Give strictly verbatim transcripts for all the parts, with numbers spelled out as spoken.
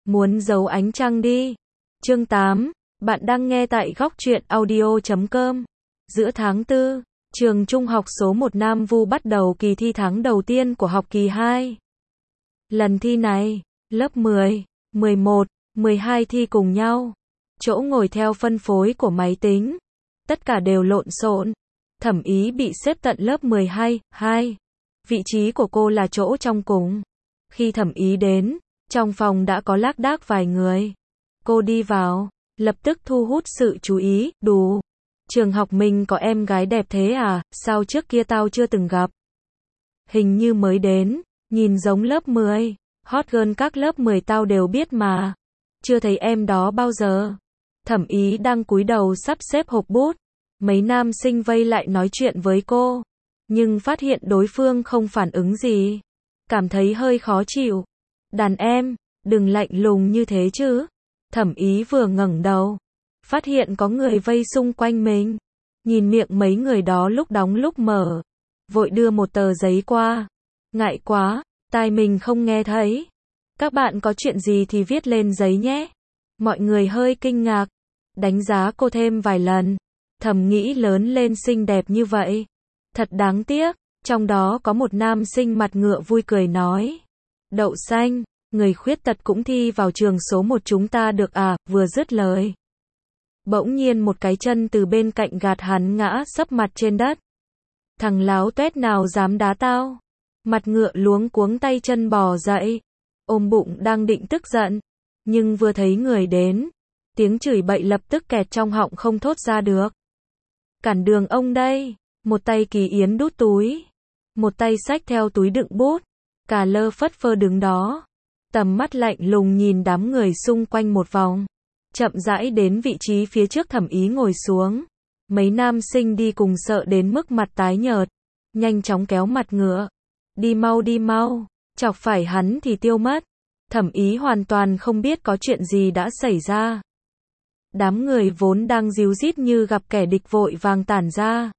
Muốn giấu ánh trăng đi. Chương tám. Bạn đang nghe tại góc truyện audio chấm com. Giữa tháng tư, trường trung học số một Nam Vu bắt đầu kỳ thi tháng đầu tiên của học kỳ hai. Lần thi này, lớp mười, mười một, mười hai thi cùng nhau. Chỗ ngồi theo phân phối của máy tính. Tất cả đều lộn xộn. Thẩm Ý bị xếp tận lớp mười hai, hai. Vị trí của cô là chỗ trong cùng. Khi Thẩm Ý đến, trong phòng đã có lác đác vài người. Cô đi vào, lập tức thu hút sự chú ý, đủ. Trường học mình có em gái đẹp thế à, sao trước kia tao chưa từng gặp. Hình như mới đến, nhìn giống lớp mười. Hot girl các lớp mười tao đều biết mà. Chưa thấy em đó bao giờ. Thẩm Ý đang cúi đầu sắp xếp hộp bút. Mấy nam sinh vây lại nói chuyện với cô. Nhưng phát hiện đối phương không phản ứng gì. Cảm thấy hơi khó chịu. Đàn em, đừng lạnh lùng như thế chứ. Thẩm Ý vừa ngẩng đầu, phát hiện có người vây xung quanh mình. Nhìn miệng mấy người đó lúc đóng lúc mở. Vội đưa một tờ giấy qua. Ngại quá, tai mình không nghe thấy. Các bạn có chuyện gì thì viết lên giấy nhé. Mọi người hơi kinh ngạc. Đánh giá cô thêm vài lần. Thầm nghĩ lớn lên xinh đẹp như vậy. Thật đáng tiếc. Trong đó có một nam sinh mặt ngựa vui cười nói. Đậu xanh, người khuyết tật cũng thi vào trường số một chúng ta được à, vừa dứt lời. Bỗng nhiên một cái chân từ bên cạnh gạt hắn ngã sấp mặt trên đất. Thằng láo tuét nào dám đá tao. Mặt ngựa luống cuống tay chân bò dậy. Ôm bụng đang định tức giận. Nhưng vừa thấy người đến. Tiếng chửi bậy lập tức kẹt trong họng không thốt ra được. Cản đường ông đây. Một tay Kỳ Yến đút túi. Một tay xách theo túi đựng bút. Cà lơ phất phơ đứng đó. Tầm mắt lạnh lùng nhìn đám người xung quanh một vòng. Chậm rãi đến vị trí phía trước Thẩm Ý ngồi xuống. Mấy nam sinh đi cùng sợ đến mức mặt tái nhợt. Nhanh chóng kéo mặt ngựa. Đi mau đi mau. Chọc phải hắn thì tiêu mất. Thẩm Ý hoàn toàn không biết có chuyện gì đã xảy ra. Đám người vốn đang ríu rít như gặp kẻ địch vội vàng tản ra.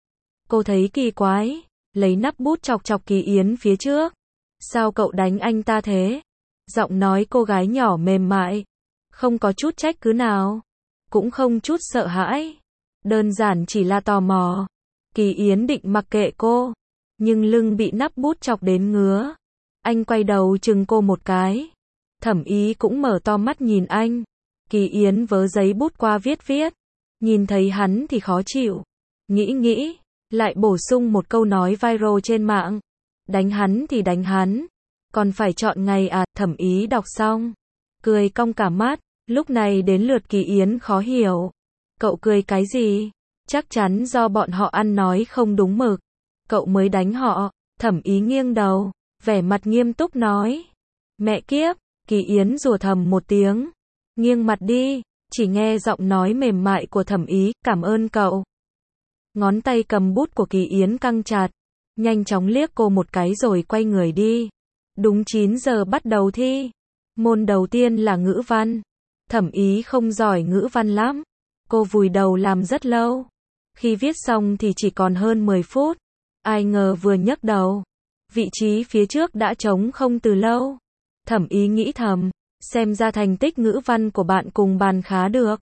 Cô thấy kỳ quái. Lấy nắp bút chọc chọc Kỳ Yến phía trước. Sao cậu đánh anh ta thế? Giọng nói cô gái nhỏ mềm mại. Không có chút trách cứ nào. Cũng không chút sợ hãi. Đơn giản chỉ là tò mò. Kỳ Yến định mặc kệ cô. Nhưng lưng bị nắp bút chọc đến ngứa. Anh quay đầu chừng cô một cái. Thẩm Ý cũng mở to mắt nhìn anh. Kỳ Yến vớ giấy bút qua viết viết. Nhìn thấy hắn thì khó chịu. Nghĩ nghĩ. Lại bổ sung một câu nói viral trên mạng. Đánh hắn thì đánh hắn. Còn phải chọn ngày à, Thẩm Ý đọc xong. Cười cong cả mắt, lúc này đến lượt Kỳ Yến khó hiểu. Cậu cười cái gì? Chắc chắn do bọn họ ăn nói không đúng mực. Cậu mới đánh họ. Thẩm Ý nghiêng đầu, vẻ mặt nghiêm túc nói. Mẹ kiếp, Kỳ Yến rủa thầm một tiếng. Nghiêng mặt đi, chỉ nghe giọng nói mềm mại của Thẩm Ý, cảm ơn cậu. Ngón tay cầm bút của Kỳ Yến căng chặt. Nhanh chóng liếc cô một cái rồi quay người đi. Đúng chín giờ bắt đầu thi. Môn đầu tiên là ngữ văn. Thẩm Ý không giỏi ngữ văn lắm. Cô vùi đầu làm rất lâu. Khi viết xong thì chỉ còn hơn mười phút. Ai ngờ vừa nhấc đầu. Vị trí phía trước đã trống không từ lâu. Thẩm Ý nghĩ thầm. Xem ra thành tích ngữ văn của bạn cùng bàn khá được.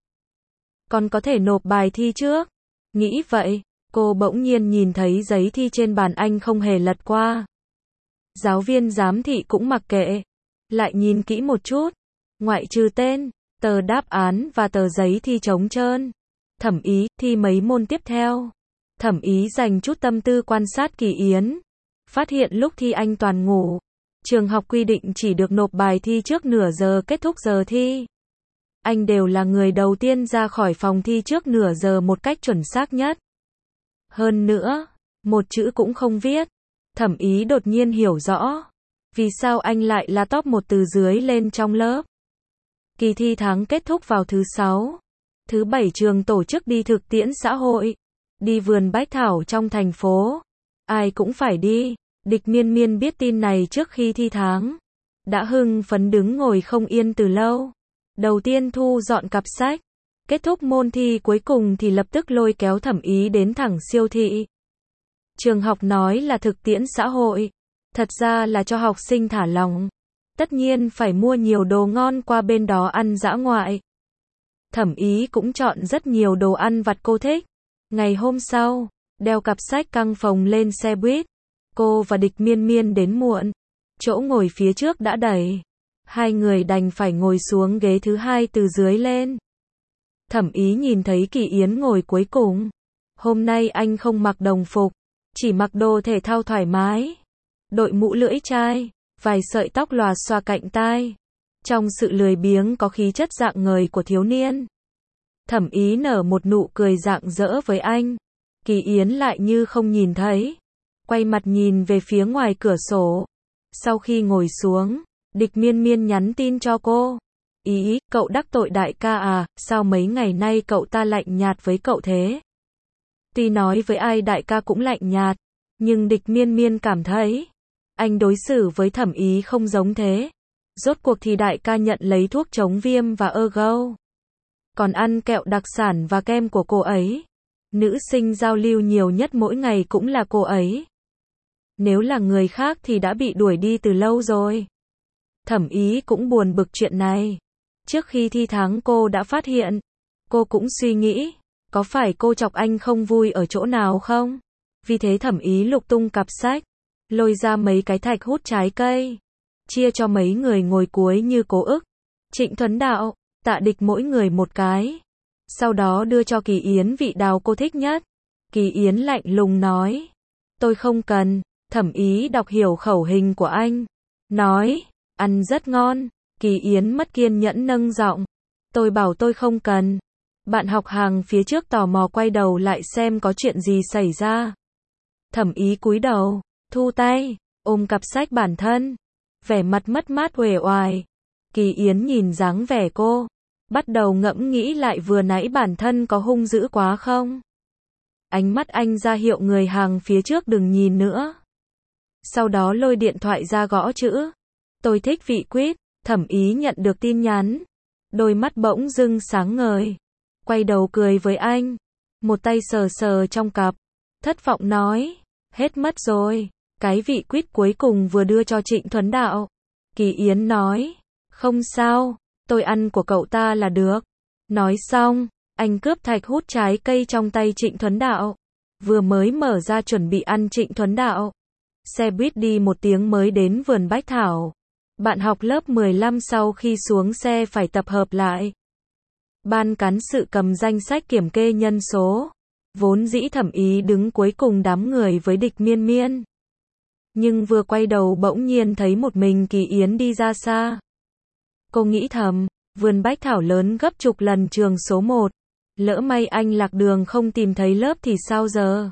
Còn có thể nộp bài thi trước. Nghĩ vậy. Cô bỗng nhiên nhìn thấy giấy thi trên bàn anh không hề lật qua. Giáo viên giám thị cũng mặc kệ. Lại nhìn kỹ một chút. Ngoại trừ tên, tờ đáp án và tờ giấy thi trống trơn. Thẩm Ý thi mấy môn tiếp theo. Thẩm Ý dành chút tâm tư quan sát Kỳ Yến. Phát hiện lúc thi anh toàn ngủ. Trường học quy định chỉ được nộp bài thi trước nửa giờ kết thúc giờ thi. Anh đều là người đầu tiên ra khỏi phòng thi trước nửa giờ một cách chuẩn xác nhất. Hơn nữa, một chữ cũng không viết. Thẩm Ý đột nhiên hiểu rõ. Vì sao anh lại là top một từ dưới lên trong lớp. Kỳ thi tháng kết thúc vào thứ sáu. Thứ bảy trường tổ chức đi thực tiễn xã hội. Đi vườn bách thảo trong thành phố. Ai cũng phải đi. Địch Miên Miên biết tin này trước khi thi tháng. Đã hưng phấn đứng ngồi không yên từ lâu. Đầu tiên thu dọn cặp sách. Kết thúc môn thi cuối cùng thì lập tức lôi kéo Thẩm Ý đến thẳng siêu thị. Trường học nói là thực tiễn xã hội. Thật ra là cho học sinh thả lỏng. Tất nhiên phải mua nhiều đồ ngon qua bên đó ăn dã ngoại. Thẩm Ý cũng chọn rất nhiều đồ ăn vặt cô thích. Ngày hôm sau, đeo cặp sách căng phồng lên xe buýt. Cô và Địch Miên Miên đến muộn. Chỗ ngồi phía trước đã đầy. Hai người đành phải ngồi xuống ghế thứ hai từ dưới lên. Thẩm Ý nhìn thấy Kỳ Yến ngồi cuối cùng. Hôm nay anh không mặc đồng phục, chỉ mặc đồ thể thao thoải mái. Đội mũ lưỡi chai, vài sợi tóc lòa xòa cạnh tai. Trong sự lười biếng có khí chất rạng ngời của thiếu niên. Thẩm Ý nở một nụ cười rạng rỡ với anh. Kỳ Yến lại như không nhìn thấy. Quay mặt nhìn về phía ngoài cửa sổ. Sau khi ngồi xuống, Địch Miên Miên nhắn tin cho cô. Ý, cậu đắc tội đại ca à, sao mấy ngày nay cậu ta lạnh nhạt với cậu thế? Tuy nói với ai đại ca cũng lạnh nhạt, nhưng Địch Miên Miên cảm thấy, anh đối xử với Thẩm Ý không giống thế. Rốt cuộc thì đại ca nhận lấy thuốc chống viêm và ergo. Còn ăn kẹo đặc sản và kem của cô ấy. Nữ sinh giao lưu nhiều nhất mỗi ngày cũng là cô ấy. Nếu là người khác thì đã bị đuổi đi từ lâu rồi. Thẩm Ý cũng buồn bực chuyện này. Trước khi thi tháng cô đã phát hiện. Cô cũng suy nghĩ, có phải cô chọc anh không vui ở chỗ nào không? Vì thế Thẩm Ý lục tung cặp sách, lôi ra mấy cái thạch hút trái cây, chia cho mấy người ngồi cuối như Cố Ức, Trịnh Thuấn Đạo, Tạ Địch mỗi người một cái. Sau đó đưa cho Kỳ Yến vị đào cô thích nhất. Kỳ Yến lạnh lùng nói, tôi không cần. Thẩm Ý đọc hiểu khẩu hình của anh, nói, ăn rất ngon. Kỳ Yến mất kiên nhẫn nâng giọng, tôi bảo tôi không cần. Bạn học hàng phía trước tò mò quay đầu lại xem có chuyện gì xảy ra. Thẩm Ý cúi đầu, thu tay, ôm cặp sách bản thân, vẻ mặt mất mát uể oải. Kỳ Yến nhìn dáng vẻ cô, bắt đầu ngẫm nghĩ lại vừa nãy bản thân có hung dữ quá không. Ánh mắt anh ra hiệu người hàng phía trước đừng nhìn nữa. Sau đó lôi điện thoại ra gõ chữ, tôi thích vị quýt. Thẩm Ý nhận được tin nhắn, đôi mắt bỗng dưng sáng ngời, quay đầu cười với anh, một tay sờ sờ trong cặp, thất vọng nói, hết mất rồi, cái vị quýt cuối cùng vừa đưa cho Trịnh Thuấn Đạo. Kỳ Yến nói, không sao, tôi ăn của cậu ta là được. Nói xong, anh cướp thạch hút trái cây trong tay Trịnh Thuấn Đạo, vừa mới mở ra chuẩn bị ăn Trịnh Thuấn Đạo. Xe buýt đi một tiếng mới đến vườn bách thảo. Bạn học lớp mười lăm sau khi xuống xe phải tập hợp lại. Ban cán sự cầm danh sách kiểm kê nhân số. Vốn dĩ Thẩm Ý đứng cuối cùng đám người với Địch Miên Miên. Nhưng vừa quay đầu bỗng nhiên thấy một mình Kỳ Yến đi ra xa. Cô nghĩ thầm, vườn bách thảo lớn gấp chục lần trường số một. Lỡ may anh lạc đường không tìm thấy lớp thì sao giờ?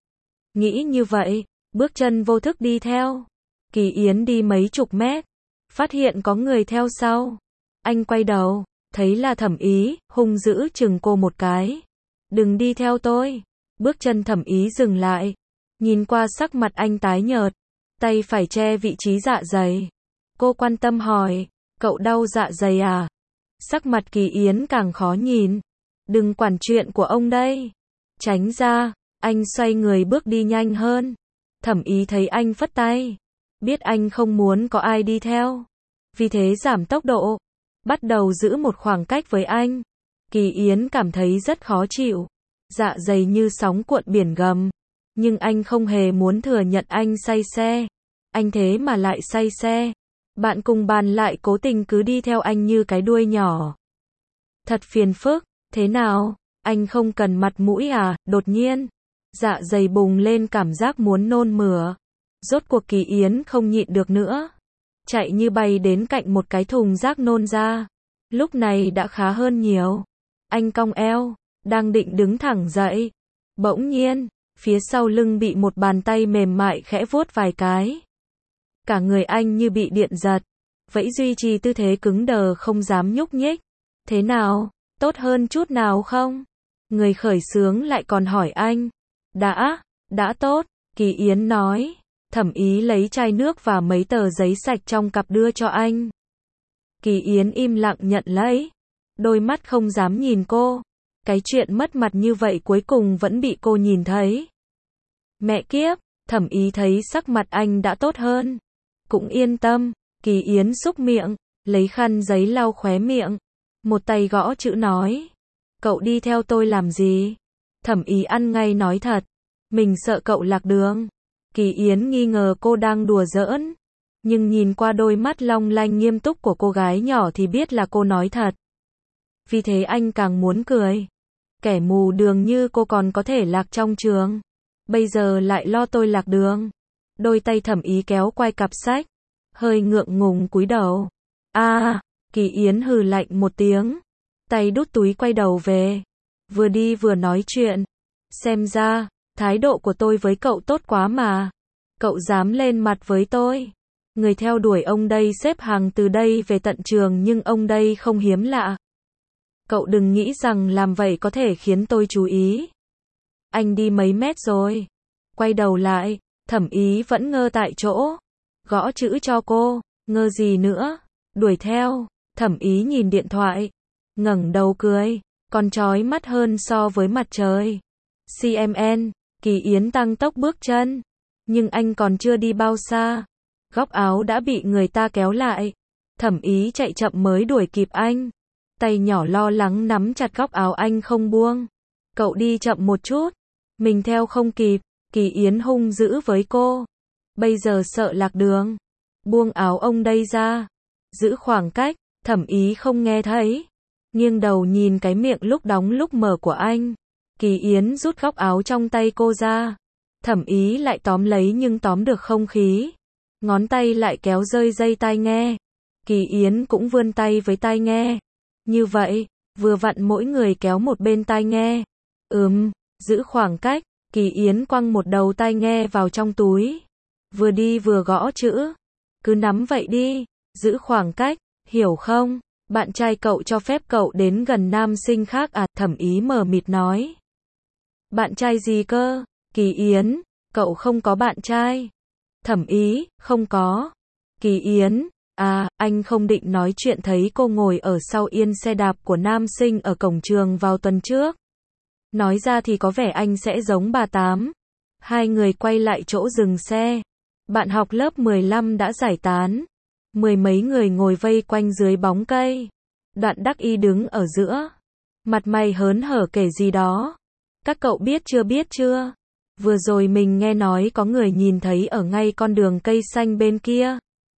Nghĩ như vậy, bước chân vô thức đi theo. Kỳ Yến đi mấy chục mét, phát hiện có người theo sau. Anh quay đầu, thấy là Thẩm Ý, hung dữ chừng cô một cái. Đừng đi theo tôi. Bước chân Thẩm Ý dừng lại, nhìn qua sắc mặt anh tái nhợt, tay phải che vị trí dạ dày. Cô quan tâm hỏi, cậu đau dạ dày à? Sắc mặt Kỳ Yến càng khó nhìn. Đừng quản chuyện của ông đây. Tránh ra, anh xoay người bước đi nhanh hơn. Thẩm Ý thấy anh phất tay, biết anh không muốn có ai đi theo, vì thế giảm tốc độ, bắt đầu giữ một khoảng cách với anh. Kỳ Yến cảm thấy rất khó chịu, dạ dày như sóng cuộn biển gầm, nhưng anh không hề muốn thừa nhận anh say xe. Anh thế mà lại say xe. Bạn cùng bàn lại cố tình cứ đi theo anh như cái đuôi nhỏ. Thật phiền phức. Thế nào, anh không cần mặt mũi à? Đột nhiên, dạ dày bùng lên cảm giác muốn nôn mửa. Rốt cuộc Kỳ Yến không nhịn được nữa, chạy như bay đến cạnh một cái thùng rác nôn ra. Lúc này đã khá hơn nhiều. Anh cong eo, đang định đứng thẳng dậy. Bỗng nhiên, phía sau lưng bị một bàn tay mềm mại khẽ vuốt vài cái. Cả người anh như bị điện giật, vẫn duy trì tư thế cứng đờ không dám nhúc nhích. Thế nào, tốt hơn chút nào không? Người khởi xướng lại còn hỏi anh. Đã, đã tốt, Kỳ Yến nói. Thẩm Ý lấy chai nước và mấy tờ giấy sạch trong cặp đưa cho anh. Kỳ Yến im lặng nhận lấy, đôi mắt không dám nhìn cô. Cái chuyện mất mặt như vậy cuối cùng vẫn bị cô nhìn thấy. Mẹ kiếp, Thẩm Ý thấy sắc mặt anh đã tốt hơn, cũng yên tâm. Kỳ Yến xúc miệng, lấy khăn giấy lau khóe miệng, một tay gõ chữ nói. Cậu đi theo tôi làm gì? Thẩm Ý ăn ngay nói thật. Mình sợ cậu lạc đường. Kỳ Yến nghi ngờ cô đang đùa giỡn. Nhưng nhìn qua đôi mắt long lanh nghiêm túc của cô gái nhỏ thì biết là cô nói thật. Vì thế anh càng muốn cười. Kẻ mù đường như cô còn có thể lạc trong trường. Bây giờ lại lo tôi lạc đường. Đôi tay Thẩm Ý kéo quay cặp sách. Hơi ngượng ngùng cúi đầu. A, à, Kỳ Yến hừ lạnh một tiếng. Tay đút túi quay đầu về. Vừa đi vừa nói chuyện. Xem ra, thái độ của tôi với cậu tốt quá mà. Cậu dám lên mặt với tôi. Người theo đuổi ông đây xếp hàng từ đây về tận trường nhưng ông đây không hiếm lạ. Cậu đừng nghĩ rằng làm vậy có thể khiến tôi chú ý. Anh đi mấy mét rồi. Quay đầu lại, Thẩm Ý vẫn ngơ tại chỗ. Gõ chữ cho cô, ngơ gì nữa. Đuổi theo, Thẩm Ý nhìn điện thoại. Ngẩng đầu cười, còn chói mắt hơn so với mặt trời. xê em en, Kỳ Yến tăng tốc bước chân. Nhưng anh còn chưa đi bao xa. Góc áo đã bị người ta kéo lại. Thẩm Ý chạy chậm mới đuổi kịp anh. Tay nhỏ lo lắng nắm chặt góc áo anh không buông. Cậu đi chậm một chút. Mình theo không kịp. Kỳ Yến hung dữ với cô. Bây giờ sợ lạc đường. Buông áo ông đây ra. Giữ khoảng cách. Thẩm Ý không nghe thấy. Nghiêng đầu nhìn cái miệng lúc đóng lúc mở của anh. Kỳ Yến rút góc áo trong tay cô ra. Thẩm Ý lại tóm lấy nhưng tóm được không khí. Ngón tay lại kéo rơi dây tai nghe. Kỳ Yến cũng vươn tay với tai nghe. Như vậy, vừa vặn mỗi người kéo một bên tai nghe. Ừm, giữ khoảng cách. Kỳ Yến quăng một đầu tai nghe vào trong túi. Vừa đi vừa gõ chữ. Cứ nắm vậy đi. Giữ khoảng cách, hiểu không? Bạn trai cậu cho phép cậu đến gần nam sinh khác à? Thẩm Ý mờ mịt nói. Bạn trai gì cơ? Kỳ Yến, cậu không có bạn trai. Thẩm Ý, không có. Kỳ Yến, à, anh không định nói chuyện thấy cô ngồi ở sau yên xe đạp của nam sinh ở cổng trường vào tuần trước. Nói ra thì có vẻ anh sẽ giống bà Tám. Hai người quay lại chỗ dừng xe. Bạn học lớp mười lăm đã giải tán. Mười mấy người ngồi vây quanh dưới bóng cây. Đoạn Đắc Y đứng ở giữa. Mặt mày hớn hở kể gì đó. Các cậu biết chưa biết chưa? Vừa rồi mình nghe nói có người nhìn thấy ở ngay con đường cây xanh bên kia.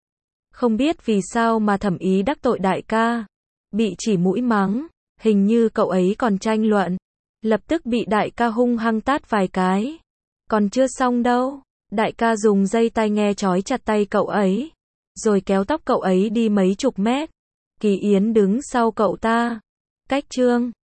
Không biết vì sao mà Thẩm Ý đắc tội đại ca. Bị chỉ mũi mắng. Hình như cậu ấy còn tranh luận. Lập tức bị đại ca hung hăng tát vài cái. Còn chưa xong đâu. Đại ca dùng dây tai nghe trói chặt tay cậu ấy. Rồi kéo tóc cậu ấy đi mấy chục mét. Kỳ Yến đứng sau cậu ta. Cách chương